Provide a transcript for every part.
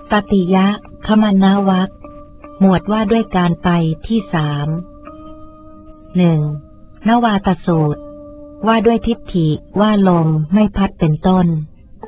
ตติยะคมนวรรคหมวดว่าด้วยการไปที่1. นวาตสูตรว่าด้วยทิฏฐิว่าลมไม่พัดเป็นต้น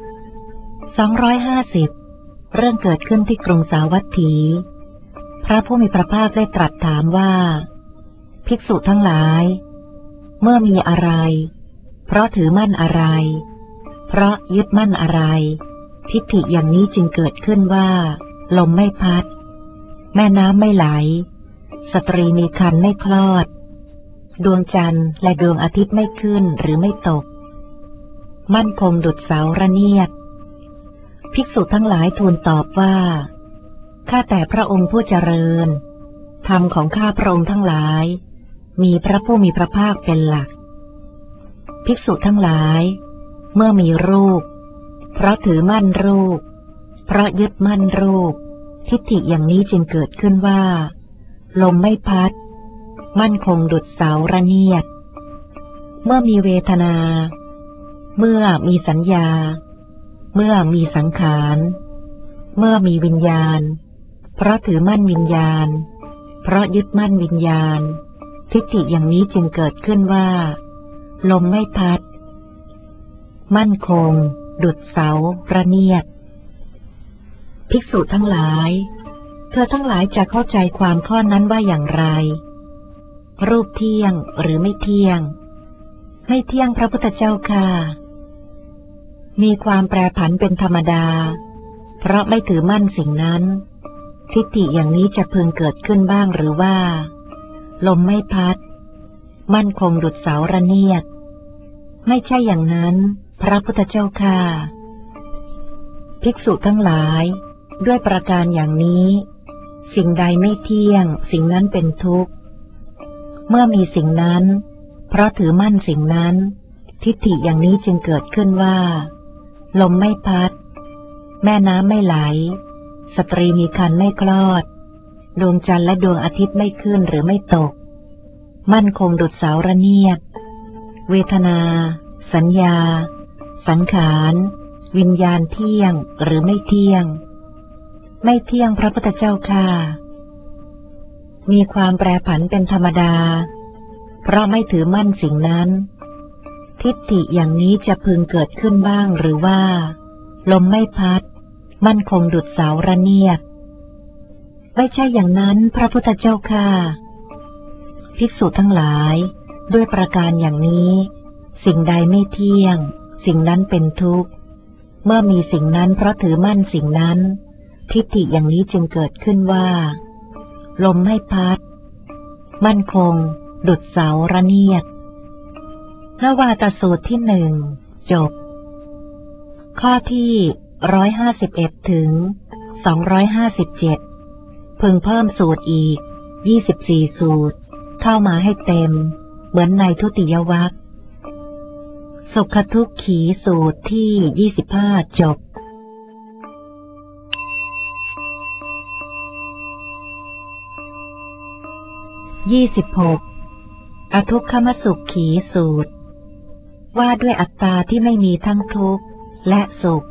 250เรื่องเกิดขึ้นที่กรุงสาวัตถีพระผู้มีพระภาคได้ตรัสถามว่าภิกษุทั้งหลายเมื่อมีอะไรเพราะถือมั่นอะไรเพราะยึดมั่นอะไรทิฏฐิอย่างนี้จึงเกิดขึ้นว่าลมไม่พัดแม่น้ำไม่ไหลสตรีมีครรภ์ไม่คลอดดวงจันทร์และดวงอาทิตย์ไม่ขึ้นหรือไม่ตกมั่นคงดุจเสาระเนียดภิกษุทั้งหลายทูลตอบว่าข้าแต่พระองค์ผู้เจริญธรรมของข้าพระองค์ทั้งหลายมีพระผู้มีพระภาคเป็นหลักภิกษุทั้งหลายเมื่อมีรูปเพราะถือมั่นรูปเพราะยึดมั่นรูปทิฏฐิอย่างนี้จึงเกิดขึ้นว่าลมไม่พัดมั่นคงดุจเสาระเนียดเมื่อมีเวทนาเมื่อมีสัญญาเมื่อมีสังขารเมื่อมีวิญญาณเพราะถือมั่นวิญญาณเพราะยึดมั่นวิญญาณทิฏฐิอย่างนี้จึงเกิดขึ้นว่าลมไม่พัดมั่นคงดุจเสาระเนียดภิกษุทั้งหลายเธอทั้งหลายจะเข้าใจความข้อนั้นว่าอย่างไรรูปเที่ยงหรือไม่เที่ยงไม่เที่ยงพระพุทธเจ้าค่ะมีความแปรผันเป็นธรรมดาเพราะไม่ถือมั่นสิ่งนั้นทิฏฐิอย่างนี้จะพึงเกิดขึ้นบ้างหรือว่าลมไม่พัดมั่นคงดุจเสาระเนียดไม่ใช่อย่างนั้นพระพุทธเจ้าค่ะภิกษุทั้งหลายด้วยประการอย่างนี้สิ่งใดไม่เที่ยงสิ่งนั้นเป็นทุกข์เมื่อมีสิ่งนั้นเพราะถือมั่นสิ่งนั้นทิฏฐิอย่างนี้จึงเกิดขึ้นว่าลมไม่พัดแม่น้ำไม่ไหลสตรีมีครรภ์ไม่คลอดดวงจันทร์และดวงอาทิตย์ไม่ขึ้นหรือไม่ตกมั่นคงดุจเสาระเนียดเวทนาสัญญาสังขารวิญญาณเที่ยงหรือไม่เที่ยงไม่เที่ยงพระพุทธเจ้าค่ะมีความแปรผันเป็นธรรมดาเพราะไม่ถือมั่นสิ่งนั้นทิฏฐิอย่างนี้จะพึงเกิดขึ้นบ้างหรือว่าลมไม่พัดมั่นคงดุจเสาระเนียดไม่ใช่อย่างนั้นพระพุทธเจ้าค่ะภิกษุทั้งหลายด้วยประการอย่างนี้สิ่งใดไม่เที่ยงสิ่งนั้นเป็นทุกข์เมื่อมีสิ่งนั้นเพราะถือมั่นสิ่งนั้นทิฏฐิอย่างนี้จึงเกิดขึ้นว่าลมไม่พัดมั่นคงดุจเสาระเนียดนวาตสูตรที่1จบข้อที่151ถึง257พึงเพิ่มสูตรอีก24สูตรเข้ามาให้เต็มเหมือนในทุติยวรรคสุขทุกขีสูตรที่25จบ26อทุกขมสุขขีสูตรว่าด้วยอัตตาที่ไม่มีทั้งทุกข์และสุข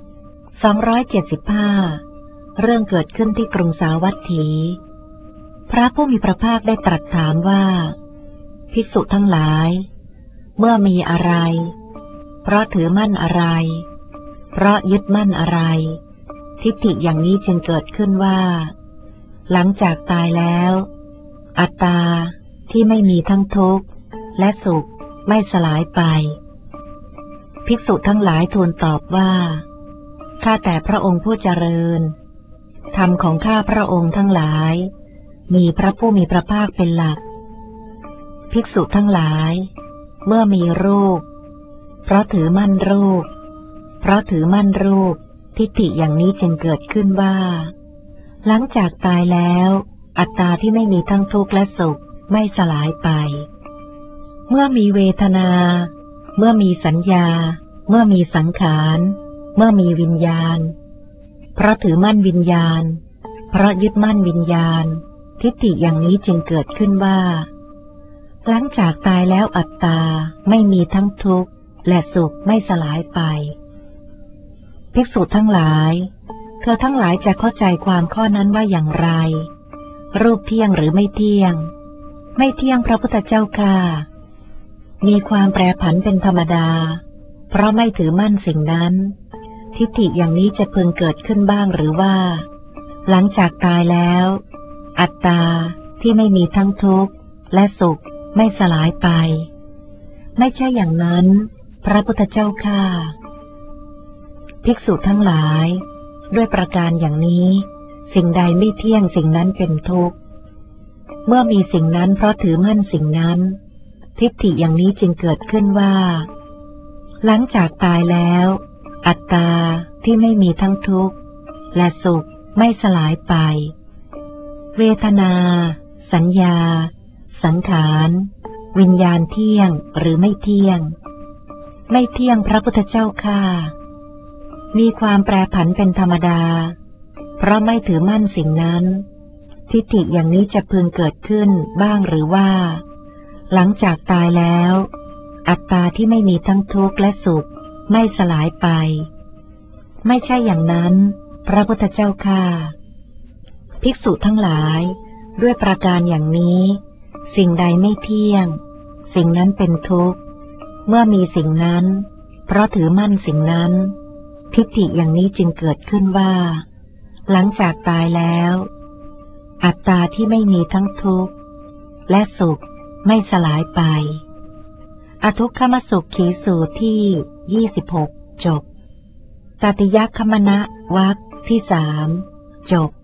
275เรื่องเกิดขึ้นที่กรุงสาวัตถีพระผู้มีพระภาคได้ตรัสถามว่าภิกษุทั้งหลายเมื่อมีอะไรเพราะถือมั่นอะไรเพราะยึดมั่นอะไรทิฏฐิอย่างนี้จึงเกิดขึ้นว่าหลังจากตายแล้วอัตตาที่ไม่มีทั้งทุกข์และสุขไม่สลายไปภิกษุทั้งหลายทูลตอบว่าข้าแต่พระองค์ผู้เจริญธรรมของข้าพระองค์ทั้งหลายมีพระผู้มีพระภาคเป็นหลักภิกษุทั้งหลายเมื่อมีรูปเพราะถือมั่นรูปเพราะถือมั่นรูปทิฏฐิอย่างนี้จึงเกิดขึ้นว่าหลังจากตายแล้วอัตตาที่ไม่มีทั้งทุกข์และสุขไม่สลายไปเมื่อมีเวทนาเมื่อมีสัญญาเมื่อมีสังขารเมื่อมีวิญญาณเพราะถือมั่นวิญญาณเพราะยึดมั่นวิญญาณทิฏฐิอย่างนี้จึงเกิดขึ้นว่าหลังจากตายแล้วอัตตาไม่มีทั้งทุกข์และสุขไม่สลายไปภิกษุทั้งหลายเธอทั้งหลายจะเข้าใจความข้อนั้นว่าอย่างไรรูปเที่ยงหรือไม่เที่ยงไม่เที่ยงพระพุทธเจ้าค่ะมีความแปรผันเป็นธรรมดาเพราะไม่ถือมั่นสิ่งนั้นทิฏฐิอย่างนี้จะพึงเกิดขึ้นบ้างหรือว่าหลังจากตายแล้วอัตตาที่ไม่มีทั้งทุกข์และสุขไม่สลายไปไม่ใช่อย่างนั้นพระพุทธเจ้าข้าภิกษุทั้งหลายด้วยประการอย่างนี้สิ่งใดไม่เที่ยงสิ่งนั้นเป็นทุกข์เมื่อมีสิ่งนั้นเพราะถือมั่นสิ่งนั้นทิฏฐิอย่างนี้จึงเกิดขึ้นว่าหลังจากตายแล้วอัตตาที่ไม่มีทั้งทุกข์และสุขไม่สลายไปเวทนาสัญญาสังขารวิญญาณเที่ยงหรือไม่เที่ยงไม่เที่ยงพระพุทธเจ้าข้ามีความแปรผันเป็นธรรมดาเพราะไม่ถือมั่นสิ่งนั้นทิฏฐิอย่างนี้จะพึงเกิดขึ้นบ้างหรือว่าหลังจากตายแล้วอัตตาที่ไม่มีทั้งทุกข์และสุขไม่สลายไปไม่ใช่อย่างนั้นพระพุทธเจ้าข้าภิกษุทั้งหลายด้วยประการอย่างนี้สิ่งใดไม่เที่ยงสิ่งนั้นเป็นทุกข์เมื่อมีสิ่งนั้นเพราะถือมั่นสิ่งนั้นทิฏฐิอย่างนี้จึงเกิดขึ้นว่าหลังจากตายแล้วอัตตาที่ไม่มีทั้งทุกข์และสุขไม่สลายไปอทุกขมสุขขีสูตรที่26จบตติยคมนะวรรคที่3จบ